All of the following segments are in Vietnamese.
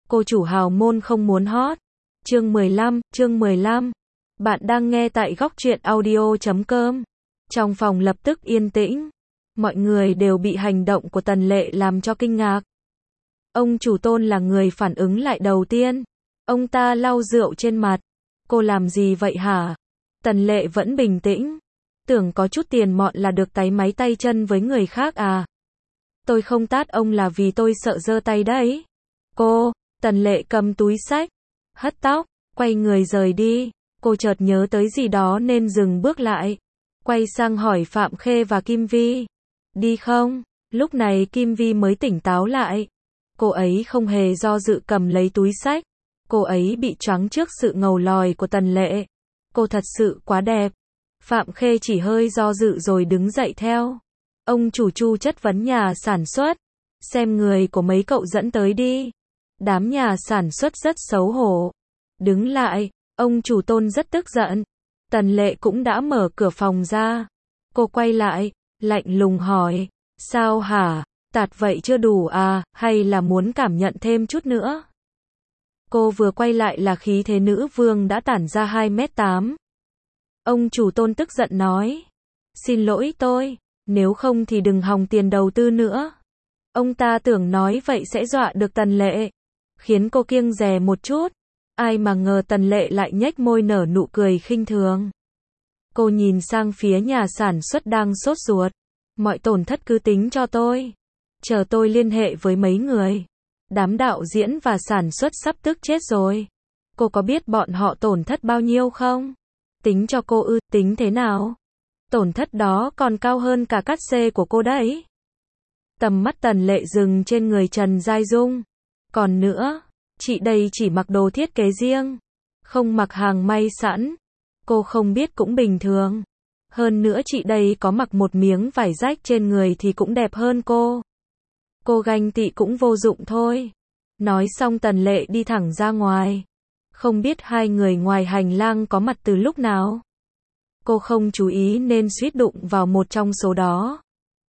Cô chủ hào môn không muốn hot. Chương 15. Bạn đang nghe tại góc truyện audio.com. Trong phòng lập tức yên tĩnh. Mọi người đều bị hành động của Tần Lệ làm cho kinh ngạc. Ông chủ Tôn là người phản ứng lại đầu tiên. Ông ta lau rượu trên mặt. Cô làm gì vậy hả? Tần Lệ vẫn bình tĩnh. Tưởng có chút tiền mọn là được táy máy tay chân với người khác à? Tôi không tát ông là vì tôi sợ giơ tay đấy. Tần Lệ cầm túi xách, hất tóc, quay người rời đi. Cô chợt nhớ tới gì đó nên dừng bước lại. Quay sang hỏi Phạm Khê và Kim Vi. Đi không? Lúc này Kim Vi mới tỉnh táo lại. Cô ấy không hề do dự cầm lấy túi xách. Cô ấy bị choáng trước sự ngầu lòi của Tần Lệ. Cô thật sự quá đẹp. Phạm Khê chỉ hơi do dự rồi đứng dậy theo. Ông chủ Chu chất vấn nhà sản xuất. Xem người của mấy cậu dẫn tới đi. Đám nhà sản xuất rất xấu hổ. Đứng lại, ông chủ Tôn rất tức giận. Tần Lệ cũng đã mở cửa phòng ra. Cô quay lại, lạnh lùng hỏi. Sao hả? Tạt vậy chưa đủ à, hay là muốn cảm nhận thêm chút nữa? Cô vừa quay lại là khí thế nữ vương đã tản ra 2m8. Ông chủ Tôn tức giận nói. Xin lỗi tôi, nếu không thì đừng hòng tiền đầu tư nữa. Ông ta tưởng nói vậy sẽ dọa được Tần Lệ, khiến cô kiêng dè một chút. Ai mà ngờ Tần Lệ lại nhếch môi nở nụ cười khinh thường. Cô nhìn sang phía nhà sản xuất đang sốt ruột. Mọi tổn thất cứ tính cho tôi. Chờ tôi liên hệ với mấy người. Đám đạo diễn và sản xuất sắp tức chết rồi. Cô có biết bọn họ tổn thất bao nhiêu không? Tính cho cô ư, tính thế nào? Tổn thất đó còn cao hơn cả cát xê của cô đấy. Tầm mắt Tần Lệ dừng trên người Trần Giai Dung. Còn nữa, chị đây chỉ mặc đồ thiết kế riêng, không mặc hàng may sẵn. Cô không biết cũng bình thường. Hơn nữa chị đây có mặc một miếng vải rách trên người thì cũng đẹp hơn cô. Cô ganh tị cũng vô dụng thôi. Nói xong Tần Lệ đi thẳng ra ngoài. Không biết hai người ngoài hành lang có mặt từ lúc nào. Cô không chú ý nên suýt đụng vào một trong số đó.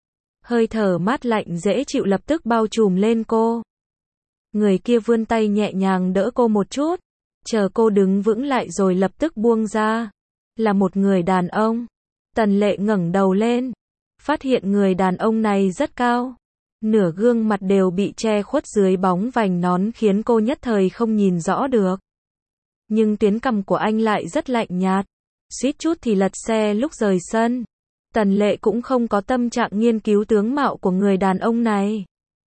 Hơi thở mát lạnh dễ chịu lập tức bao trùm lên cô. Người kia vươn tay nhẹ nhàng đỡ cô một chút. Chờ cô đứng vững lại rồi lập tức buông ra. Là một người đàn ông. Tần Lệ ngẩng đầu lên. Phát hiện người đàn ông này rất cao. Nửa gương mặt đều bị che khuất dưới bóng vành nón khiến cô nhất thời không nhìn rõ được. Nhưng tuyến cằm của anh lại rất lạnh nhạt. Suýt chút thì lật xe lúc rời sân. Tần Lệ cũng không có tâm trạng nghiên cứu tướng mạo của người đàn ông này.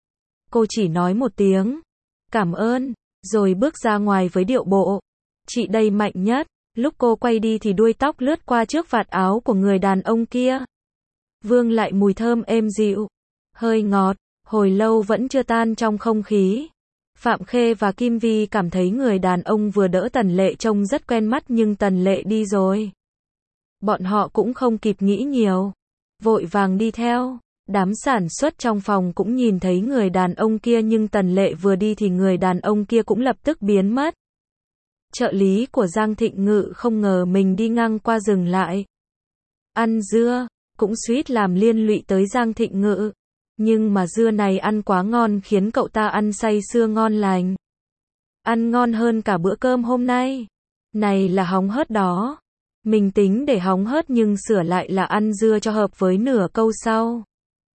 Cô chỉ nói một tiếng. Cảm ơn. Rồi bước ra ngoài với điệu bộ. Chị đây mạnh nhất. Lúc cô quay đi thì đuôi tóc lướt qua trước vạt áo của người đàn ông kia. Vương lại mùi thơm êm dịu. Hơi ngọt. Hồi lâu vẫn chưa tan trong không khí. Phạm Khê và Kim Vi cảm thấy người đàn ông vừa đỡ Tần Lệ trông rất quen mắt nhưng Tần Lệ đi rồi. Bọn họ cũng không kịp nghĩ nhiều. Vội vàng đi theo. Đám sản xuất trong phòng cũng nhìn thấy người đàn ông kia nhưng Tần Lệ vừa đi thì người đàn ông kia cũng lập tức biến mất. Trợ lý của Giang Thịnh Ngự không ngờ mình đi ngang qua dừng lại. Ăn dưa, cũng suýt làm liên lụy tới Giang Thịnh Ngự. Nhưng mà dưa này ăn quá ngon khiến cậu ta ăn say sưa ngon lành. Ăn ngon hơn cả bữa cơm hôm nay. Này là hóng hớt đó. Mình tính để hóng hớt nhưng sửa lại là ăn dưa cho hợp với nửa câu sau.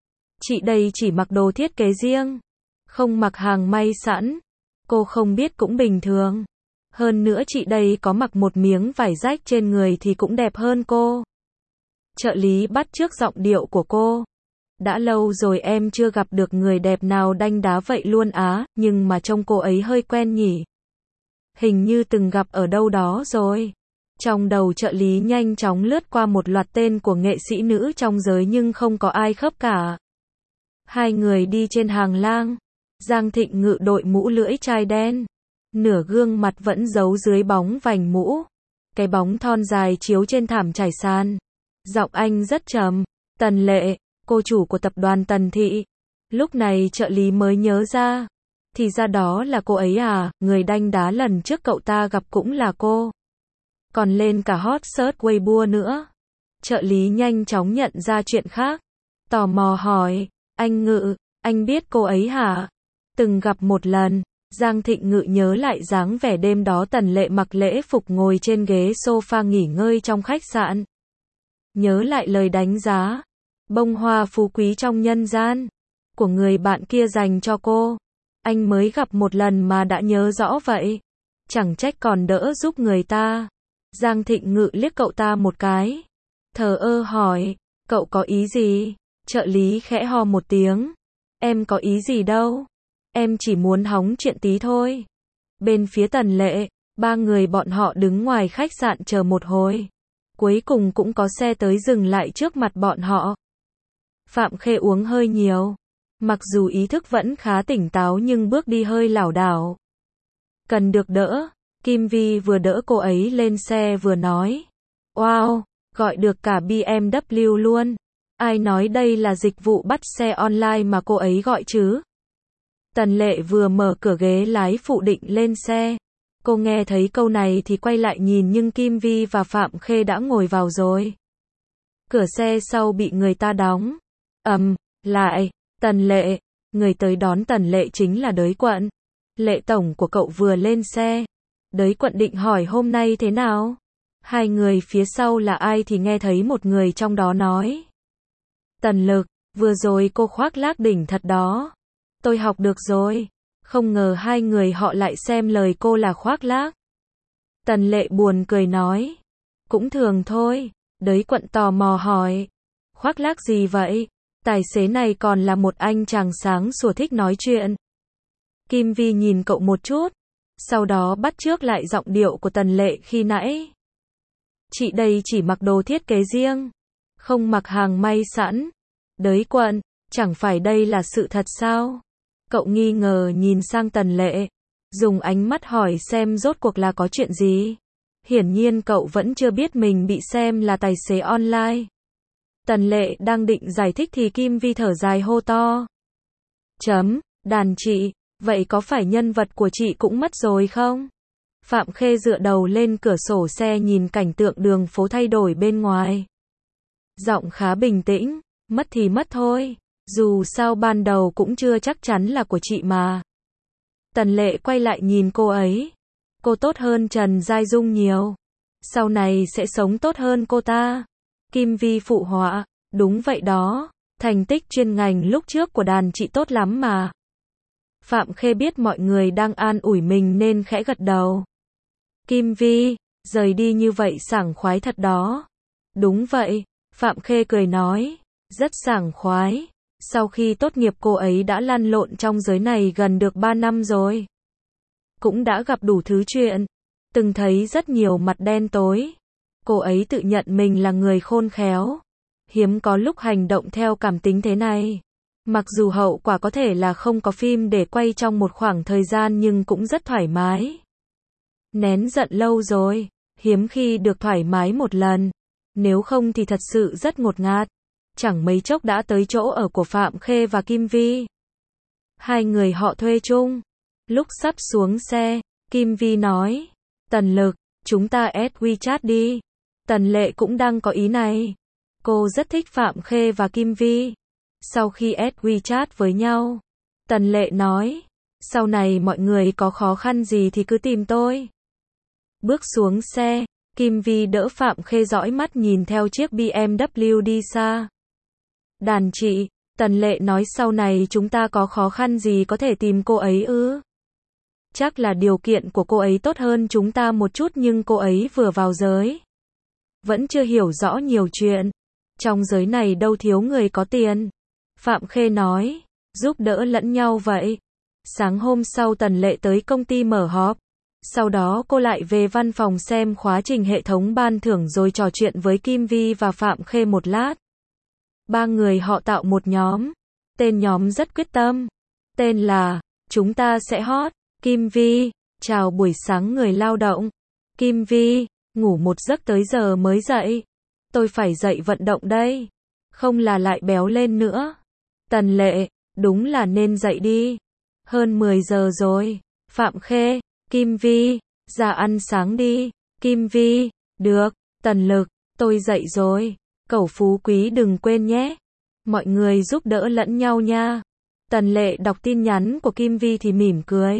Chị đây chỉ mặc đồ thiết kế riêng, không mặc hàng may sẵn. Cô không biết cũng bình thường. Hơn nữa chị đây có mặc một miếng vải rách trên người thì cũng đẹp hơn cô. Trợ lý bắt chước giọng điệu của cô. Đã lâu rồi em chưa gặp được người đẹp nào đanh đá vậy luôn á, nhưng mà trông cô ấy hơi quen nhỉ. Hình như từng gặp ở đâu đó rồi. Trong đầu trợ lý nhanh chóng lướt qua một loạt tên của nghệ sĩ nữ trong giới nhưng không có ai khớp cả. Hai người đi trên hàng lang. Giang Thịnh Ngự đội mũ lưỡi chai đen. Nửa gương mặt vẫn giấu dưới bóng vành mũ. Cái bóng thon dài chiếu trên thảm trải sàn. Giọng anh rất trầm. Tần Lệ, cô chủ của tập đoàn Tần Thị. Lúc này trợ lý mới nhớ ra. Thì ra đó là cô ấy à, người đanh đá lần trước cậu ta gặp cũng là cô. Còn lên cả hot search Weibo nữa. Trợ lý nhanh chóng nhận ra chuyện khác. Tò mò hỏi, anh Ngự, anh biết cô ấy hả? Từng gặp một lần. Giang Thịnh Ngự nhớ lại dáng vẻ đêm đó Tần Lệ mặc lễ phục ngồi trên ghế sofa nghỉ ngơi trong khách sạn. Nhớ lại lời đánh giá, bông hoa phú quý trong nhân gian, của người bạn kia dành cho cô. Anh mới gặp một lần mà đã nhớ rõ vậy. Chẳng trách còn đỡ giúp người ta. Giang Thịnh Ngự liếc cậu ta một cái. Thờ ơ hỏi, cậu có ý gì? Trợ lý khẽ ho một tiếng. Em có ý gì đâu. Em chỉ muốn hóng chuyện tí thôi. Bên phía Tần Lệ, ba người bọn họ đứng ngoài khách sạn chờ một hồi. Cuối cùng cũng có xe tới dừng lại trước mặt bọn họ. Phạm Khê uống hơi nhiều. Mặc dù ý thức vẫn khá tỉnh táo nhưng bước đi hơi lảo đảo. Cần được đỡ. Kim Vi vừa đỡ cô ấy lên xe vừa nói. Wow, gọi được cả BMW luôn. Ai nói đây là dịch vụ bắt xe online mà cô ấy gọi chứ? Tần Lệ vừa mở cửa ghế lái phụ định lên xe. Cô nghe thấy câu này thì quay lại nhìn nhưng Kim Vi và Phạm Khê đã ngồi vào rồi. Cửa xe sau bị người ta đóng. Lại, Tần Lệ, người tới đón Tần Lệ chính là Đới Quận. Lệ tổng của cậu vừa lên xe. Đới Quận định hỏi hôm nay thế nào? Hai người phía sau là ai thì nghe thấy một người trong đó nói. Tần Lực, vừa rồi cô khoác lác đỉnh thật đó. Tôi học được rồi. Không ngờ hai người họ lại xem lời cô là khoác lác. Tần Lệ buồn cười nói. Cũng thường thôi. Đới Quận tò mò hỏi. Khoác lác gì vậy? Tài xế này còn là một anh chàng sáng sủa thích nói chuyện. Kim Vi nhìn cậu một chút. Sau đó bắt chước lại giọng điệu của Tần Lệ khi nãy. Chị đây chỉ mặc đồ thiết kế riêng. Không mặc hàng may sẵn. Đới Quận, chẳng phải đây là sự thật sao? Cậu nghi ngờ nhìn sang Tần Lệ. Dùng ánh mắt hỏi xem rốt cuộc là có chuyện gì. Hiển nhiên cậu vẫn chưa biết mình bị xem là tài xế online. Tần Lệ đang định giải thích thì Kim Vi thở dài hô to. Đàn chị, vậy có phải nhân vật của chị cũng mất rồi không? Phạm Khê dựa đầu lên cửa sổ xe nhìn cảnh tượng đường phố thay đổi bên ngoài. Giọng khá bình tĩnh, mất thì mất thôi. Dù sao ban đầu cũng chưa chắc chắn là của chị mà. Tần Lệ quay lại nhìn cô ấy. Cô tốt hơn Trần Giai Dung nhiều. Sau này sẽ sống tốt hơn cô ta. Kim Vi phụ họa. Đúng vậy đó. Thành tích chuyên ngành lúc trước của đàn chị tốt lắm mà. Phạm Khê biết mọi người đang an ủi mình nên khẽ gật đầu. Kim Vi, rời đi như vậy sảng khoái thật đó. Đúng vậy. Phạm Khê cười nói. Rất sảng khoái. Sau khi tốt nghiệp cô ấy đã lăn lộn trong giới này gần được 3 năm rồi. Cũng đã gặp đủ thứ chuyện. Từng thấy rất nhiều mặt đen tối. Cô ấy tự nhận mình là người khôn khéo. Hiếm có lúc hành động theo cảm tính thế này. Mặc dù hậu quả có thể là không có phim để quay trong một khoảng thời gian nhưng cũng rất thoải mái. Nén giận lâu rồi. Hiếm khi được thoải mái một lần. Nếu không thì thật sự rất ngột ngạt. Chẳng mấy chốc đã tới chỗ ở của Phạm Khê và Kim Vi. Hai người họ thuê chung. Lúc sắp xuống xe, Kim Vi nói. Tần Lực, chúng ta add WeChat đi. Tần Lệ cũng đang có ý này. Cô rất thích Phạm Khê và Kim Vi. Sau khi add WeChat với nhau, Tần Lệ nói. Sau này mọi người có khó khăn gì thì cứ tìm tôi. Bước xuống xe, Kim Vi đỡ Phạm Khê dõi mắt nhìn theo chiếc BMW đi xa. Đàn chị, Tần Lệ nói sau này chúng ta có khó khăn gì có thể tìm cô ấy ư? Chắc là điều kiện của cô ấy tốt hơn chúng ta một chút nhưng cô ấy vừa vào giới. Vẫn chưa hiểu rõ nhiều chuyện. Trong giới này đâu thiếu người có tiền. Phạm Khê nói, giúp đỡ lẫn nhau vậy. Sáng hôm sau Tần Lệ tới công ty mở họp. Sau đó cô lại về văn phòng xem khóa trình hệ thống ban thưởng rồi trò chuyện với Kim Vi và Phạm Khê một lát. Ba người họ tạo một nhóm. Tên nhóm rất quyết tâm. Tên là, chúng ta sẽ hot. Kim Vi, chào buổi sáng người lao động. Kim Vi, ngủ một giấc tới giờ mới dậy. Tôi phải dậy vận động đây. Không là lại béo lên nữa. Tần Lệ, đúng là nên dậy đi. Hơn 10 giờ rồi. Phạm Khê, Kim Vi, ra ăn sáng đi. Kim Vi, được. Tần Lực, tôi dậy rồi. Cẩu Phú Quý đừng quên nhé. Mọi người giúp đỡ lẫn nhau nha. Tần Lệ đọc tin nhắn của Kim Vi thì mỉm cười.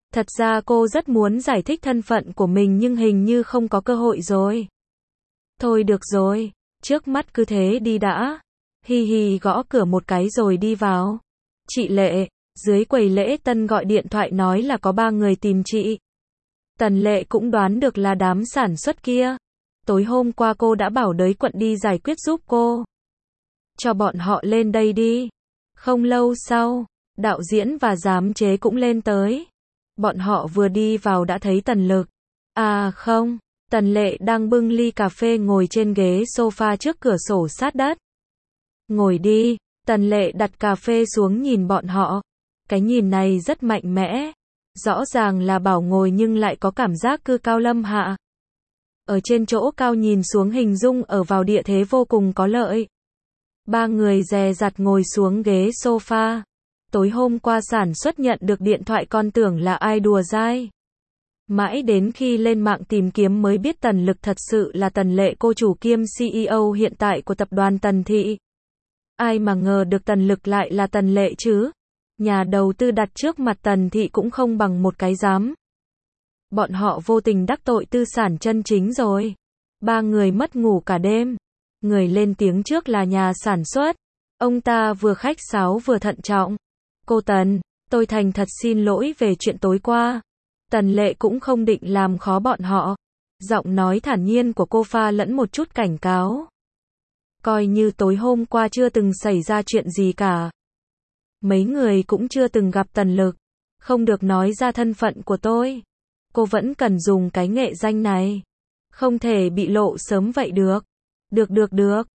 Thật ra cô rất muốn giải thích thân phận của mình nhưng hình như không có cơ hội rồi. Thôi được rồi, trước mắt cứ thế đi đã. Hi hi gõ cửa một cái rồi đi vào. Chị Lệ, dưới quầy lễ tân gọi điện thoại nói là có 3 người tìm chị. Tần Lệ cũng đoán được là đám sản xuất kia. Tối hôm qua cô đã bảo đới quận đi giải quyết giúp cô. Cho bọn họ lên đây đi. Không lâu sau, đạo diễn và giám chế cũng lên tới. Bọn họ vừa đi vào đã thấy Tần Lực. À không, Tần Lệ đang bưng ly cà phê ngồi trên ghế sofa trước cửa sổ sát đất. Ngồi đi, Tần Lệ đặt cà phê xuống nhìn bọn họ. Cái nhìn này rất mạnh mẽ. Rõ ràng là bảo ngồi nhưng lại có cảm giác cư cao lâm hạ. Ở trên chỗ cao nhìn xuống hình dung ở vào địa thế vô cùng có lợi. 3 người dè dặt ngồi xuống ghế sofa. Tối hôm qua sản xuất nhận được điện thoại còn tưởng là ai đùa dai. Mãi đến khi lên mạng tìm kiếm mới biết Tần Lực thật sự là Tần Lệ, cô chủ kiêm CEO hiện tại của tập đoàn Tần Thị. Ai mà ngờ được Tần Lực lại là Tần Lệ chứ. Nhà đầu tư đặt trước mặt Tần Thị cũng không bằng một cái dám. Bọn họ vô tình đắc tội tư sản chân chính rồi. 3 người mất ngủ cả đêm. Người lên tiếng trước là nhà sản xuất. Ông ta vừa khách sáo vừa thận trọng. Cô Tần, tôi thành thật xin lỗi về chuyện tối qua. Tần Lệ cũng không định làm khó bọn họ. Giọng nói thản nhiên của cô pha lẫn một chút cảnh cáo. Coi như tối hôm qua chưa từng xảy ra chuyện gì cả. Mấy người cũng chưa từng gặp Tần Lực. Không được nói ra thân phận của tôi. Cô vẫn cần dùng cái nghệ danh này. Không thể bị lộ sớm vậy được. Được.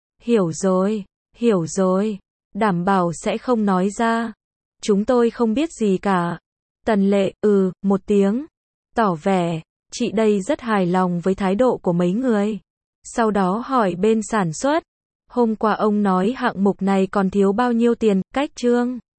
Hiểu rồi. Đảm bảo sẽ không nói ra. Chúng tôi không biết gì cả. Tần Lệ, một tiếng. Tỏ vẻ, chị đây rất hài lòng với thái độ của mấy người. Sau đó hỏi bên sản xuất. Hôm qua ông nói hạng mục này còn thiếu bao nhiêu tiền, cách chương.